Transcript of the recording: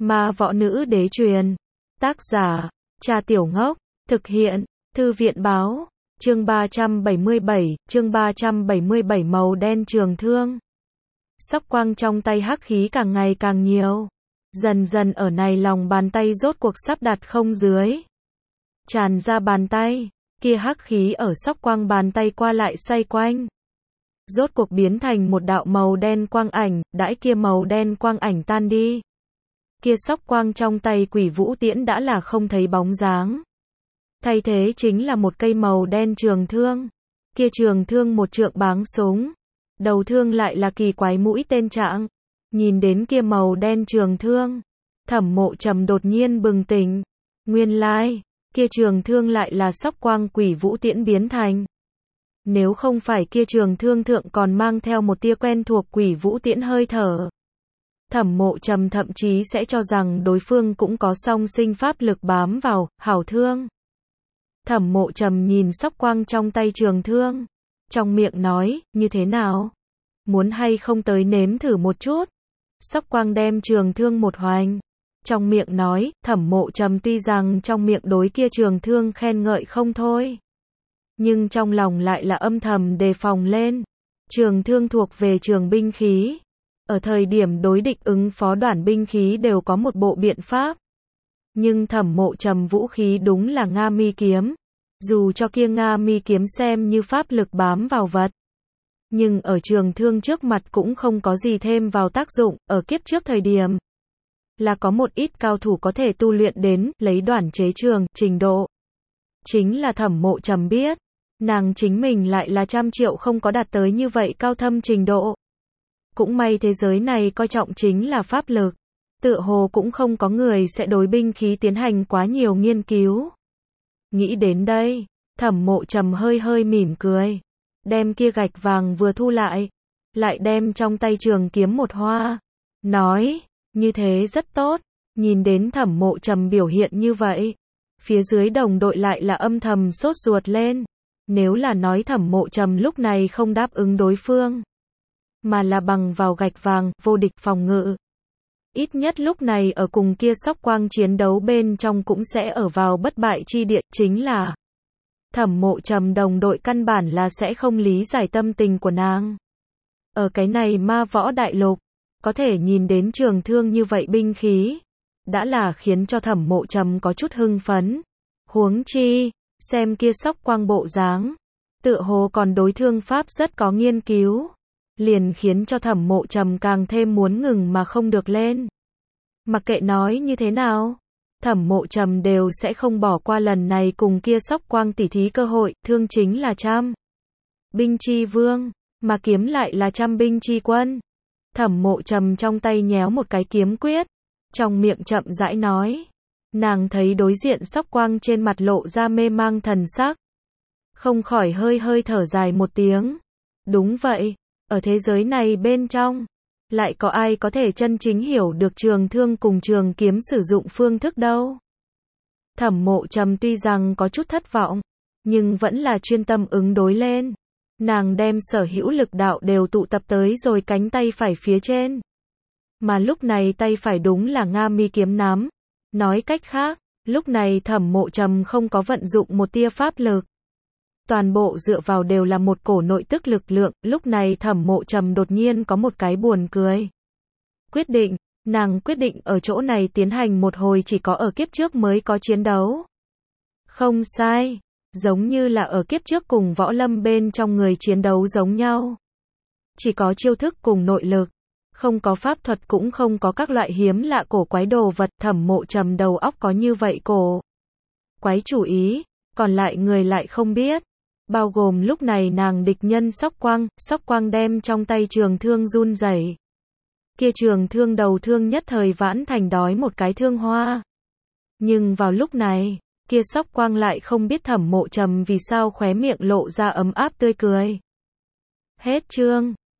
Ma võ nữ đế truyền. Tác giả, Trà Tiểu Ngốc. Thực hiện, Thư viện báo. Chương 377, màu đen trường thương. Sóc quang trong tay hắc khí càng ngày càng nhiều. Dần dần ở này lòng bàn tay rốt cuộc sắp đặt không dưới. Tràn ra bàn tay, kia hắc khí ở sóc quang bàn tay qua lại xoay quanh. Rốt cuộc biến thành một đạo màu đen quang ảnh, đãi kia màu đen quang ảnh tan đi. Kia sóc quang trong tay Quỷ Vũ Tiễn đã là không thấy bóng dáng. Thay thế chính là một cây màu đen trường thương. Kia trường thương một trượng báng súng. Đầu thương lại là kỳ quái mũi tên trạng. Nhìn đến kia màu đen trường thương, Thẩm Mộ Trầm đột nhiên bừng tỉnh. Nguyên lai, kia trường thương lại là sóc quang Quỷ Vũ Tiễn biến thành. Nếu không phải kia trường thương thượng còn mang theo một tia quen thuộc Quỷ Vũ Tiễn hơi thở, Thẩm Mộ Trầm thậm chí sẽ cho rằng đối phương cũng có song sinh pháp lực bám vào, hảo thương. Thẩm Mộ Trầm nhìn sóc quang trong tay trường thương, trong miệng nói, như thế nào? Muốn hay không tới nếm thử một chút? Sóc quang đem trường thương một hoành, trong miệng nói, Thẩm Mộ Trầm tuy rằng trong miệng đối kia trường thương khen ngợi không thôi, nhưng trong lòng lại là âm thầm đề phòng lên. Trường thương thuộc về trường binh khí. Ở thời điểm đối địch ứng phó đoản binh khí đều có một bộ biện pháp. Nhưng Thẩm Mộ Trầm vũ khí đúng là Nga mi kiếm. Dù cho kia Nga mi kiếm xem như pháp lực bám vào vật, nhưng ở trường thương trước mặt cũng không có gì thêm vào tác dụng. Ở kiếp trước thời điểm, là có một ít cao thủ có thể tu luyện đến lấy đoản chế trường trình độ. Chính là Thẩm Mộ Trầm biết, nàng chính mình lại là trăm triệu không có đạt tới như vậy cao thâm trình độ. Cũng may thế giới này coi trọng chính là pháp lực, tựa hồ cũng không có người sẽ đối binh khí tiến hành quá nhiều nghiên cứu. Nghĩ đến đây, Thẩm Mộ Trầm hơi hơi mỉm cười, đem kia gạch vàng vừa thu lại đem trong tay trường kiếm một hoa, nói, như thế rất tốt. Nhìn đến Thẩm Mộ Trầm biểu hiện như vậy, phía dưới đồng đội lại là âm thầm sốt ruột lên. Nếu là nói Thẩm Mộ Trầm lúc này không đáp ứng đối phương, mà là bằng vào gạch vàng, vô địch phòng ngự, ít nhất lúc này ở cùng kia sóc quang chiến đấu bên trong cũng sẽ ở vào bất bại chi địa. Chính là Thẩm Mộ Trầm đồng đội căn bản là sẽ không lý giải tâm tình của nàng. Ở cái này ma võ đại lục, có thể nhìn đến trường thương như vậy binh khí, đã là khiến cho Thẩm Mộ Trầm có chút hưng phấn. Huống chi, xem kia sóc quang bộ dáng, tựa hồ còn đối thương pháp rất có nghiên cứu, liền khiến cho Thẩm Mộ Trầm càng thêm muốn ngừng mà không được lên. Mặc kệ nói như thế nào, Thẩm Mộ Trầm đều sẽ không bỏ qua lần này cùng kia sóc quang tỉ thí cơ hội. Thương chính là trăm binh chi vương, mà kiếm lại là trăm binh chi quân. Thẩm Mộ Trầm trong tay nhéo một cái kiếm quyết, trong miệng chậm rãi nói. Nàng thấy đối diện sóc quang trên mặt lộ ra mê mang thần sắc, không khỏi hơi hơi thở dài một tiếng. Đúng vậy, ở thế giới này bên trong, lại có ai có thể chân chính hiểu được trường thương cùng trường kiếm sử dụng phương thức đâu. Thẩm Mộ Trầm tuy rằng có chút thất vọng, nhưng vẫn là chuyên tâm ứng đối lên. Nàng đem sở hữu lực đạo đều tụ tập tới rồi cánh tay phải phía trên. Mà lúc này tay phải đúng là Nga mi kiếm nắm. Nói cách khác, lúc này Thẩm Mộ Trầm không có vận dụng một tia pháp lực. Toàn bộ dựa vào đều là một cổ nội tức lực lượng. Lúc này Thẩm Mộ Trầm đột nhiên có một cái buồn cười. Quyết định, nàng quyết định ở chỗ này tiến hành một hồi chỉ có ở kiếp trước mới có chiến đấu. Không sai, giống như là ở kiếp trước cùng võ lâm bên trong người chiến đấu giống nhau. Chỉ có chiêu thức cùng nội lực, không có pháp thuật cũng không có các loại hiếm lạ cổ quái đồ vật. Thẩm Mộ Trầm đầu óc có như vậy cổ quái chủ ý, còn lại người lại không biết. Bao gồm lúc này nàng địch nhân sóc quang đem trong tay trường thương run rẩy. Kia trường thương đầu thương nhất thời vãn thành đói một cái thương hoa. Nhưng vào lúc này, kia sóc quang lại không biết Thẩm Mộ Trầm vì sao khóe miệng lộ ra ấm áp tươi cười. Hết chương.